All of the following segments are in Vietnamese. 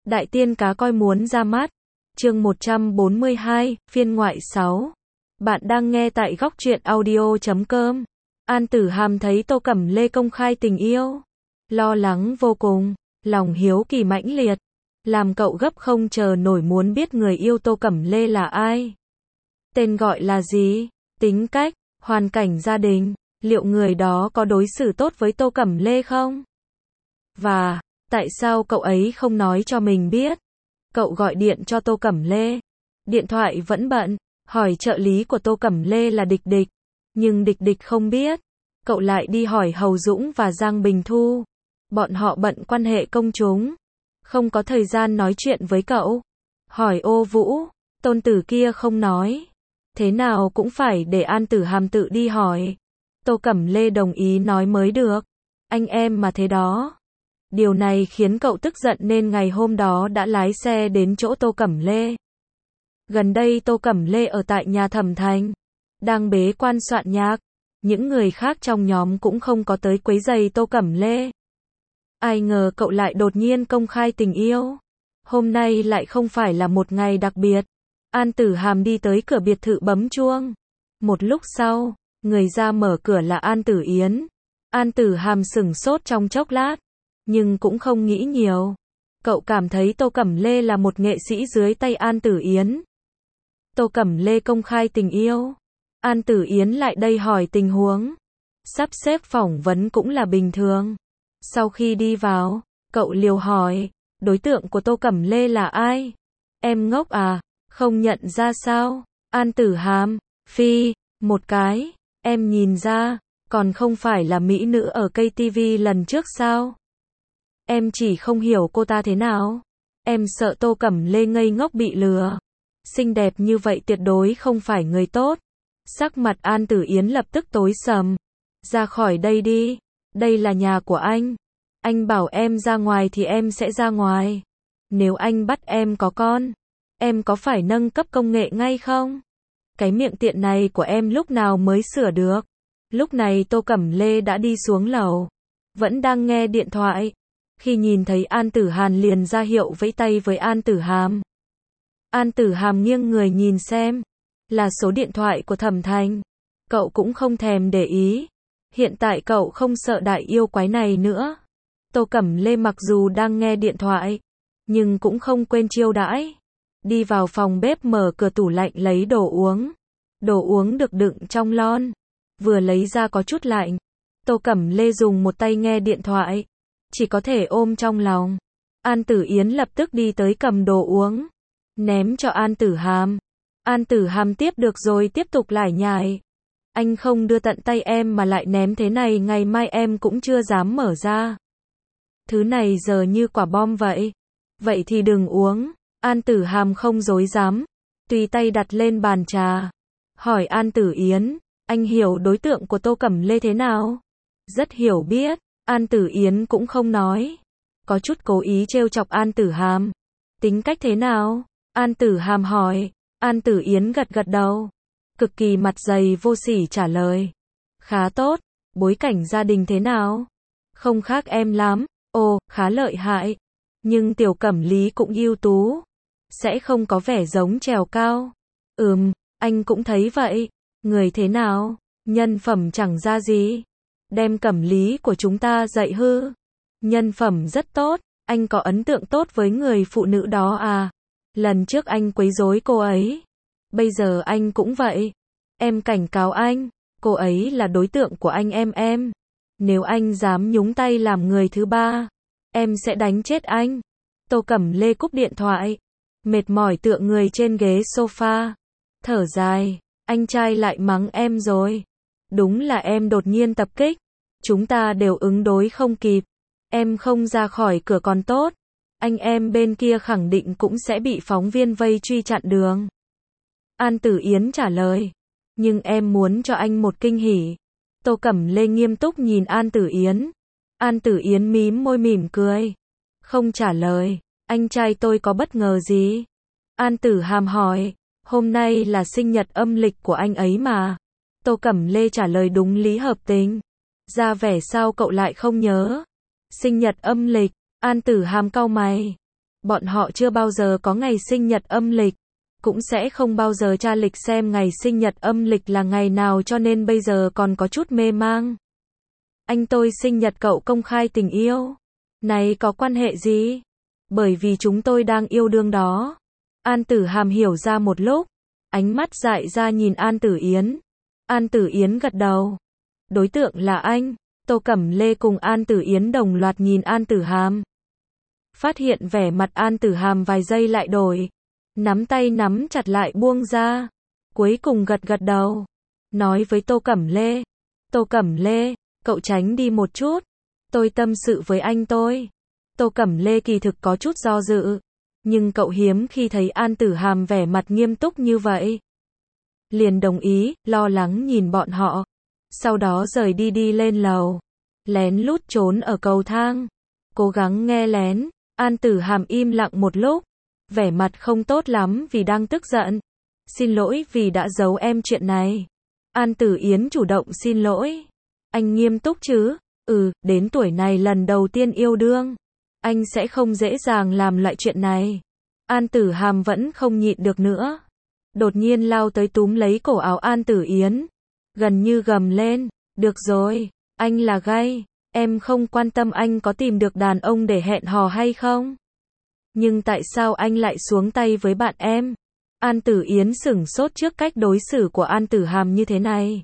Đại tiên cá coi muốn ra mắt. Chương 142, phiên ngoại 6. Bạn đang nghe tại góc truyện audio.com. An Tử Hàm thấy Tô Cẩm Lê công khai tình yêu, lo lắng vô cùng, lòng hiếu kỳ mãnh liệt, làm cậu gấp không chờ nổi muốn biết người yêu Tô Cẩm Lê là ai. Tên gọi là gì, tính cách, hoàn cảnh gia đình, liệu người đó có đối xử tốt với Tô Cẩm Lê không? Và, tại sao cậu ấy không nói cho mình biết? Cậu gọi điện cho Tô Cẩm Lê. Điện thoại vẫn bận, hỏi trợ lý của Tô Cẩm Lê là Địch Địch. Nhưng Địch Địch không biết. Cậu lại đi hỏi Hầu Dũng và Giang Bình Thu. Bọn họ bận quan hệ công chúng, không có thời gian nói chuyện với cậu. Hỏi Ô Vũ, tôn tử kia không nói. Thế nào cũng phải để An Tử Hàm tự đi hỏi. Tô Cẩm Lê đồng ý nói mới được. Anh em mà thế đó. Điều này khiến cậu tức giận nên ngày hôm đó đã lái xe đến chỗ Tô Cẩm Lê. Gần đây Tô Cẩm Lê ở tại nhà Thẩm Thành, đang bế quan soạn nhạc. Những người khác trong nhóm cũng không có tới quấy rầy Tô Cẩm Lê. Ai ngờ cậu lại đột nhiên công khai tình yêu. Hôm nay lại không phải là một ngày đặc biệt. An Tử Hàm đi tới cửa biệt thự bấm chuông. Một lúc sau, người ra mở cửa là An Tử Yến. An Tử Hàm sửng sốt trong chốc lát, nhưng cũng không nghĩ nhiều. Cậu cảm thấy Tô Cẩm Lê là một nghệ sĩ dưới tay An Tử Yến. Tô Cẩm Lê công khai tình yêu. An Tử Yến lại đây hỏi tình huống. Sắp xếp phỏng vấn cũng là bình thường. Sau khi đi vào, cậu liều hỏi, đối tượng của Tô Cẩm Lê là ai? Em ngốc à, không nhận ra sao? An Tử Hàm, phi, một cái, em nhìn ra, còn không phải là mỹ nữ ở KTV lần trước sao? Em chỉ không hiểu cô ta thế nào. Em sợ Tô Cẩm Lê ngây ngốc bị lừa. Xinh đẹp như vậy tuyệt đối không phải người tốt. Sắc mặt An Tử Yến lập tức tối sầm. Ra khỏi đây đi. Đây là nhà của anh. Anh bảo em ra ngoài thì em sẽ ra ngoài. Nếu anh bắt em có con, em có phải nâng cấp công nghệ ngay không? Cái miệng tiện này của em lúc nào mới sửa được? Lúc này Tô Cẩm Lê đã đi xuống lầu, vẫn đang nghe điện thoại. Khi nhìn thấy An Tử Hàn liền ra hiệu vẫy tay với An Tử Hàm. An Tử Hàm nghiêng người nhìn xem, là số điện thoại của Thẩm Thành. Cậu cũng không thèm để ý. Hiện tại cậu không sợ đại yêu quái này nữa. Tô Cẩm Lê mặc dù đang nghe điện thoại, nhưng cũng không quên chiêu đãi. Đi vào phòng bếp mở cửa tủ lạnh lấy đồ uống. Đồ uống được đựng trong lon. Vừa lấy ra có chút lạnh. Tô Cẩm Lê dùng một tay nghe điện thoại, chỉ có thể ôm trong lòng. An Tử Yến lập tức đi tới cầm đồ uống, ném cho An Tử Hàm. An Tử Hàm tiếp được rồi tiếp tục lải nhải. Anh không đưa tận tay em mà lại ném thế này, ngày mai em cũng chưa dám mở ra. Thứ này giờ như quả bom vậy. Vậy thì đừng uống. An Tử Hàm không dối dám, tùy tay đặt lên bàn trà. Hỏi An Tử Yến, anh hiểu đối tượng của Tô Cẩm Lê thế nào? Rất hiểu biết. An Tử Yến cũng không nói. Có chút cố ý trêu chọc An Tử Hàm. Tính cách thế nào? An Tử Hàm hỏi. An Tử Yến gật gật đầu. Cực kỳ mặt dày vô sỉ trả lời. Khá tốt. Bối cảnh gia đình thế nào? Không khác em lắm. Ồ, khá lợi hại. Nhưng Tiểu Cẩm Lý cũng ưu tú. Sẽ không có vẻ giống trèo cao. Anh cũng thấy vậy. Người thế nào? Nhân phẩm chẳng ra gì. Đem Cẩm Lý của chúng ta dạy hư. Nhân phẩm rất tốt. Anh có ấn tượng tốt với người phụ nữ đó à? Lần trước anh quấy rối cô ấy. Bây giờ anh cũng vậy. Em cảnh cáo anh. Cô ấy là đối tượng của anh em. Nếu anh dám nhúng tay làm người thứ ba, em sẽ đánh chết anh. Tô Cẩm Lê cúp điện thoại. Mệt mỏi tựa người trên ghế sofa. Thở dài. Anh trai lại mắng em rồi. Đúng là em đột nhiên tập kích. Chúng ta đều ứng đối không kịp. Em không ra khỏi cửa còn tốt. Anh em bên kia khẳng định cũng sẽ bị phóng viên vây truy chặn đường. An Tử Yến trả lời. Nhưng em muốn cho anh một kinh hỉ. Tô Cẩm Lê nghiêm túc nhìn An Tử Yến. An Tử Yến mím môi mỉm cười. Không trả lời. Anh trai tôi có bất ngờ gì? An Tử Hàm hỏi. Hôm nay là sinh nhật âm lịch của anh ấy mà. Tô Cẩm Lê trả lời đúng lý hợp tình. Ra vẻ sao cậu lại không nhớ? Sinh nhật âm lịch. An Tử Hàm cau mày. Bọn họ chưa bao giờ có ngày sinh nhật âm lịch, cũng sẽ không bao giờ tra lịch xem ngày sinh nhật âm lịch là ngày nào, cho nên bây giờ còn có chút mê mang. Anh tôi sinh nhật cậu công khai tình yêu. Này có quan hệ gì? Bởi vì chúng tôi đang yêu đương đó. An Tử Hàm hiểu ra một lúc, ánh mắt dại ra nhìn An Tử Yến. An Tử Yến gật đầu. Đối tượng là anh. Tô Cẩm Lê cùng An Tử Yến đồng loạt nhìn An Tử Hàm. Phát hiện vẻ mặt An Tử Hàm vài giây lại đổi. Nắm tay nắm chặt lại buông ra. Cuối cùng gật gật đầu. Nói với Tô Cẩm Lê. Tô Cẩm Lê, cậu tránh đi một chút. Tôi tâm sự với anh tôi. Tô Cẩm Lê kỳ thực có chút do dự. Nhưng cậu hiếm khi thấy An Tử Hàm vẻ mặt nghiêm túc như vậy. Liền đồng ý, lo lắng nhìn bọn họ. Sau đó rời đi lên lầu. Lén lút trốn ở cầu thang. Cố gắng nghe lén. An Tử Hàm im lặng một lúc. Vẻ mặt không tốt lắm vì đang tức giận. Xin lỗi vì đã giấu em chuyện này. An Tử Yến chủ động xin lỗi. Anh nghiêm túc chứ? Đến tuổi này lần đầu tiên yêu đương. Anh sẽ không dễ dàng làm loại chuyện này. An Tử Hàm vẫn không nhịn được nữa. Đột nhiên lao tới túm lấy cổ áo An Tử Yến. Gần như gầm lên. Được rồi, anh là gay. Em không quan tâm anh có tìm được đàn ông để hẹn hò hay không. Nhưng tại sao anh lại xuống tay với bạn em? An Tử Yến sửng sốt trước cách đối xử của An Tử Hàm như thế này.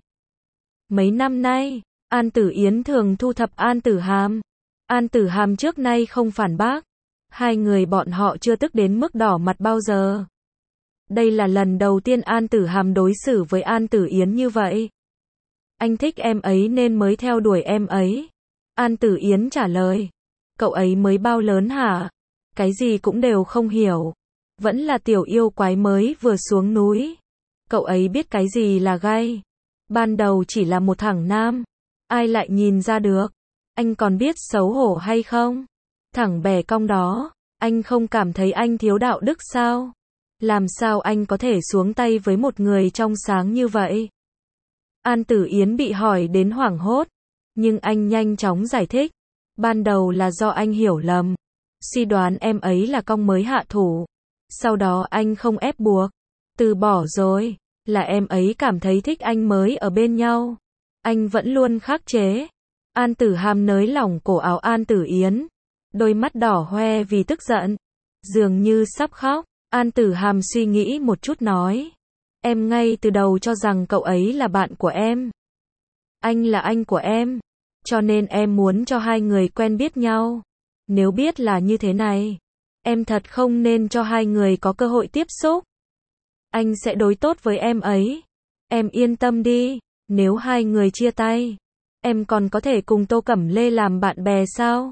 Mấy năm nay, An Tử Yến thường thu thập An Tử Hàm. An Tử Hàm trước nay không phản bác. Hai người bọn họ chưa tức đến mức đỏ mặt bao giờ. Đây là lần đầu tiên An Tử Hàm đối xử với An Tử Yến như vậy. Anh thích em ấy nên mới theo đuổi em ấy. An Tử Yến trả lời. Cậu ấy mới bao lớn hả? Cái gì cũng đều không hiểu. Vẫn là tiểu yêu quái mới vừa xuống núi. Cậu ấy biết cái gì là gay. Ban đầu chỉ là một thằng nam. Ai lại nhìn ra được. Anh còn biết xấu hổ hay không? Thẳng bẻ cong đó. Anh không cảm thấy anh thiếu đạo đức sao? Làm sao anh có thể xuống tay với một người trong sáng như vậy? An Tử Yến bị hỏi đến hoảng hốt. Nhưng anh nhanh chóng giải thích. Ban đầu là do anh hiểu lầm. Suy đoán em ấy là cong mới hạ thủ. Sau đó anh không ép buộc. Từ bỏ rồi. Là em ấy cảm thấy thích anh mới ở bên nhau. Anh vẫn luôn khắc chế. An Tử Hàm nới lỏng cổ áo An Tử Yến. Đôi mắt đỏ hoe vì tức giận. Dường như sắp khóc. An Tử Hàm suy nghĩ một chút nói. Em ngay từ đầu cho rằng cậu ấy là bạn của em. Anh là anh của em. Cho nên em muốn cho hai người quen biết nhau. Nếu biết là như thế này, em thật không nên cho hai người có cơ hội tiếp xúc. Anh sẽ đối tốt với em ấy. Em yên tâm đi, nếu hai người chia tay, em còn có thể cùng Tô Cẩm Lê làm bạn bè sao?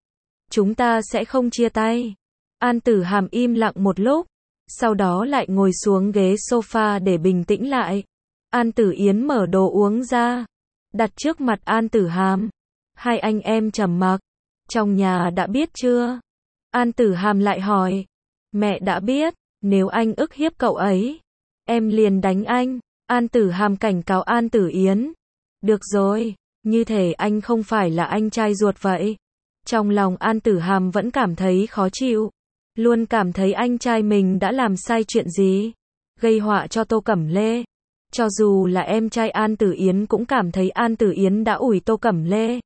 Chúng ta sẽ không chia tay. An Tử Hàm im lặng một lúc, sau đó lại ngồi xuống ghế sofa để bình tĩnh lại. An Tử Yến mở đồ uống ra, đặt trước mặt An Tử Hàm. Hai anh em trầm mặc. Trong nhà đã biết chưa? An Tử Hàm lại hỏi. Mẹ đã biết, nếu anh ức hiếp cậu ấy, em liền đánh anh. An Tử Hàm cảnh cáo An Tử Yến. Được rồi, như thể anh không phải là anh trai ruột vậy. Trong lòng An Tử Hàm vẫn cảm thấy khó chịu. Luôn cảm thấy anh trai mình đã làm sai chuyện gì. Gây họa cho Tô Cẩm Lê. Cho dù là em trai An Tử Yến cũng cảm thấy An Tử Yến đã ủi Tô Cẩm Lê.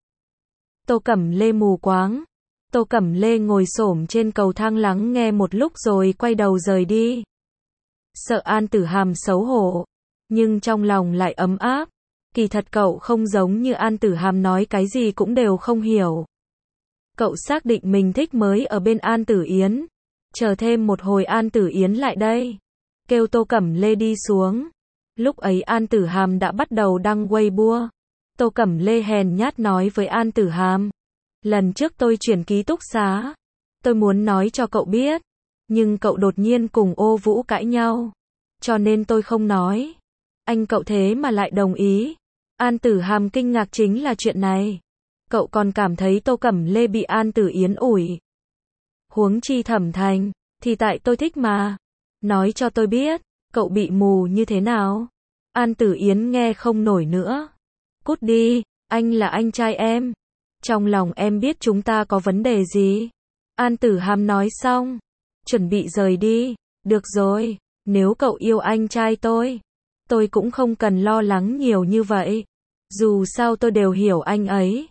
Tô Cẩm Lê mù quáng. Tô Cẩm Lê ngồi xổm trên cầu thang lắng nghe một lúc rồi quay đầu rời đi. Sợ An Tử Hàm xấu hổ, nhưng trong lòng lại ấm áp. Kỳ thật cậu không giống như An Tử Hàm nói cái gì cũng đều không hiểu. Cậu xác định mình thích mới ở bên An Tử Yến. Chờ thêm một hồi An Tử Yến lại đây. Kêu Tô Cẩm Lê đi xuống. Lúc ấy An Tử Hàm đã bắt đầu đăng Weibo. Tô Cẩm Lê hèn nhát nói với An Tử Hàm. Lần trước tôi chuyển ký túc xá. Tôi muốn nói cho cậu biết. Nhưng cậu đột nhiên cùng Ô Vũ cãi nhau. Cho nên tôi không nói. Anh cậu thế mà lại đồng ý. An Tử Hàm kinh ngạc chính là chuyện này. Cậu còn cảm thấy Tô Cẩm Lê bị An Tử Yến ủi. Huống chi Thẩm Thành, thì tại tôi thích mà. Nói cho tôi biết, cậu bị mù như thế nào? An Tử Yến nghe không nổi nữa. Cút đi, anh là anh trai em. Trong lòng em biết chúng ta có vấn đề gì. An Tử Hàm nói xong, chuẩn bị rời đi. Được rồi, nếu cậu yêu anh trai tôi cũng không cần lo lắng nhiều như vậy. Dù sao tôi đều hiểu anh ấy.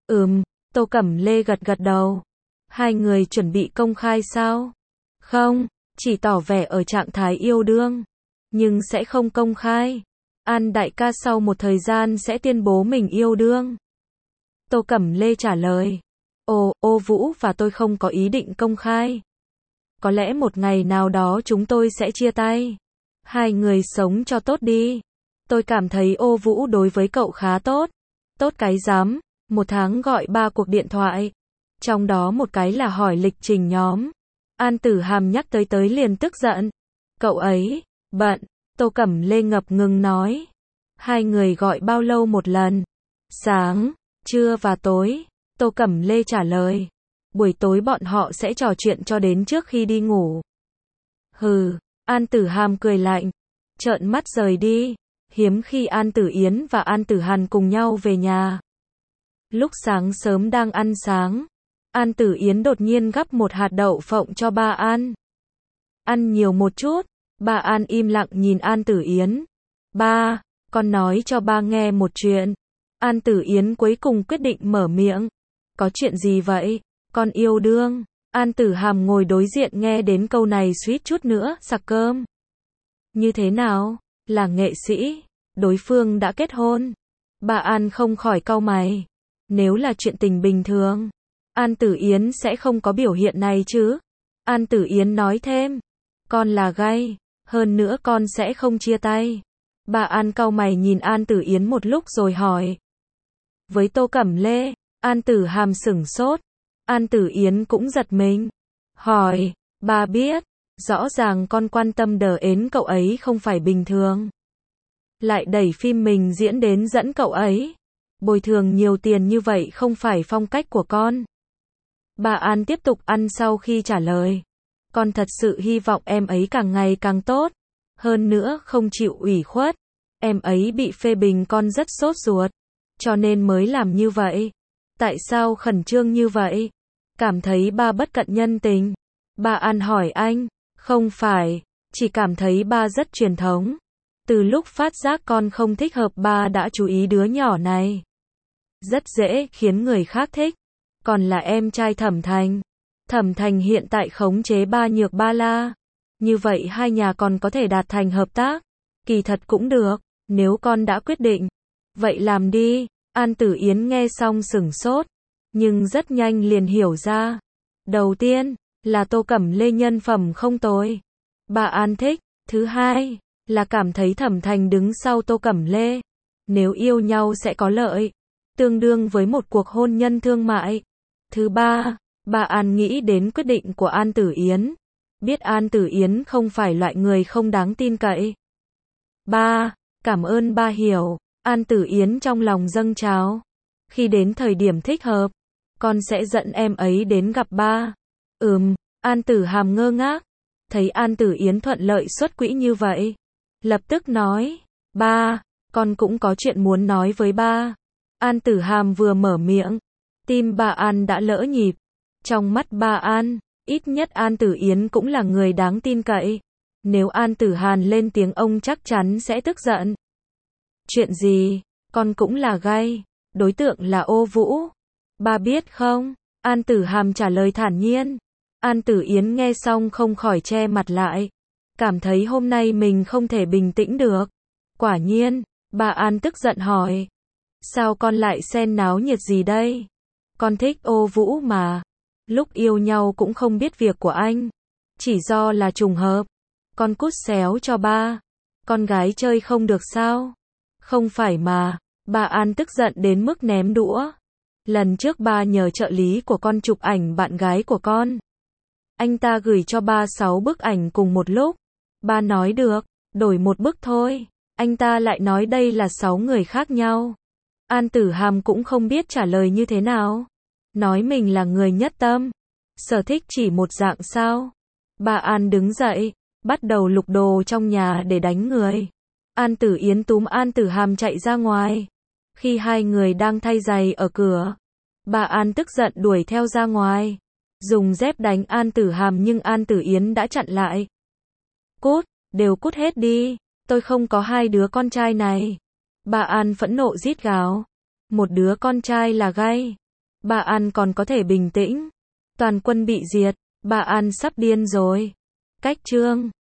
Tô Cẩm Lê gật gật đầu. Hai người chuẩn bị công khai sao? Không, chỉ tỏ vẻ ở trạng thái yêu đương, nhưng sẽ không công khai. An đại ca sau một thời gian sẽ tuyên bố mình yêu đương. Tô Cẩm Lê trả lời. Ô Vũ và tôi không có ý định công khai. Có lẽ một ngày nào đó chúng tôi sẽ chia tay. Hai người sống cho tốt đi. Tôi cảm thấy Ô Vũ đối với cậu khá tốt. Tốt cái rắm, một tháng gọi 3 cuộc điện thoại. Trong đó một cái là hỏi lịch trình nhóm. An Tử Hàm nhắc tới liền tức giận. Cậu ấy, bận. Tô Cẩm Lê ngập ngừng nói. Hai người gọi bao lâu một lần? Sáng, trưa và tối. Tô Cẩm Lê trả lời. Buổi tối bọn họ sẽ trò chuyện cho đến trước khi đi ngủ. Hừ, An Tử Hàm cười lạnh. Trợn mắt rời đi. Hiếm khi An Tử Yến và An Tử Hàn cùng nhau về nhà. Lúc sáng sớm đang ăn sáng, An Tử Yến đột nhiên gắp một hạt đậu phộng cho ba An. Ăn nhiều một chút. Ba An im lặng nhìn An Tử Yến. Ba, con nói cho ba nghe một chuyện. An Tử Yến cuối cùng quyết định mở miệng. Có chuyện gì vậy? Con yêu đương. An Tử Hàm ngồi đối diện nghe đến câu này suýt chút nữa sặc cơm. Như thế nào? Là nghệ sĩ, đối phương đã kết hôn. Bà An không khỏi cau mày. Nếu là chuyện tình bình thường, An Tử Yến sẽ không có biểu hiện này chứ. An Tử Yến nói thêm. Con là gay, hơn nữa con sẽ không chia tay. Bà An cau mày nhìn An Tử Yến một lúc rồi hỏi. Với Tô Cẩm Lê, An Tử Hàm sửng sốt. An Tử Yến cũng giật mình. Hỏi, bà biết, rõ ràng con quan tâm đờ ến cậu ấy không phải bình thường. Lại đẩy phim mình diễn đến dẫn cậu ấy. Bồi thường nhiều tiền như vậy không phải phong cách của con. Bà An tiếp tục ăn sau khi trả lời. Con thật sự hy vọng em ấy càng ngày càng tốt. Hơn nữa không chịu ủy khuất. Em ấy bị phê bình con rất sốt ruột. Cho nên mới làm như vậy. Tại sao khẩn trương như vậy? Cảm thấy ba bất cận nhân tình. Bà An hỏi anh. Không phải, chỉ cảm thấy ba rất truyền thống. Từ lúc phát giác con không thích hợp ba đã chú ý đứa nhỏ này. Rất dễ khiến người khác thích. Còn là em trai Thẩm Thành. Thẩm Thành hiện tại khống chế ba Nhược Ba La. Như vậy hai nhà còn có thể đạt thành hợp tác. Kỳ thật cũng được, nếu con đã quyết định. Vậy làm đi. An Tử Yến nghe xong sửng sốt. Nhưng rất nhanh liền hiểu ra. Đầu tiên, là Tô Cẩm Lê nhân phẩm không tồi. Bà An thích. Thứ hai, là cảm thấy Thẩm Thành đứng sau Tô Cẩm Lê. Nếu yêu nhau sẽ có lợi. Tương đương với một cuộc hôn nhân thương mại. Thứ ba, bà An nghĩ đến quyết định của An Tử Yến. Biết An Tử Yến không phải loại người không đáng tin cậy. Ba, cảm ơn ba hiểu. An Tử Yến trong lòng dâng trào. Khi đến thời điểm thích hợp, con sẽ dẫn em ấy đến gặp ba. An Tử Hàm ngơ ngác. Thấy An Tử Yến thuận lợi xuất quỹ như vậy. Lập tức nói. Ba, con cũng có chuyện muốn nói với ba. An Tử Hàm vừa mở miệng. Tim bà An đã lỡ nhịp. Trong mắt bà An, ít nhất An Tử Yến cũng là người đáng tin cậy. Nếu An Tử Hàn lên tiếng ông chắc chắn sẽ tức giận. Chuyện gì? Con cũng là gay. Đối tượng là Ô Vũ. Ba biết không? An Tử Hàm trả lời thản nhiên. An Tử Yến nghe xong không khỏi che mặt lại. Cảm thấy hôm nay mình không thể bình tĩnh được. Quả nhiên, bà An tức giận hỏi. Sao con lại xen náo nhiệt gì đây? Con thích Ô Vũ mà. Lúc yêu nhau cũng không biết việc của anh. Chỉ do là trùng hợp. Con cút xéo cho ba. Con gái chơi không được sao? Không phải mà. Bà An tức giận đến mức ném đũa. Lần trước ba nhờ trợ lý của con chụp ảnh bạn gái của con. Anh ta gửi cho ba 6 bức ảnh cùng một lúc. Ba nói được, đổi một bức thôi. Anh ta lại nói đây là 6 người khác nhau. An Tử Hàm cũng không biết trả lời như thế nào. Nói mình là người nhất tâm. Sở thích chỉ một dạng sao? Bà An đứng dậy, bắt đầu lục đồ trong nhà để đánh người. An Tử Yến túm An Tử Hàm chạy ra ngoài. Khi hai người đang thay giày ở cửa, bà An tức giận đuổi theo ra ngoài. dùng dép đánh An Tử Hàm nhưng An Tử Yến đã chặn lại. Cút, đều cút hết đi, tôi không có hai đứa con trai này. Bà An phẫn nộ rít gào. Một đứa con trai là gay. Bà An còn có thể bình tĩnh. Toàn quân bị diệt, bà An sắp điên rồi. Cách chương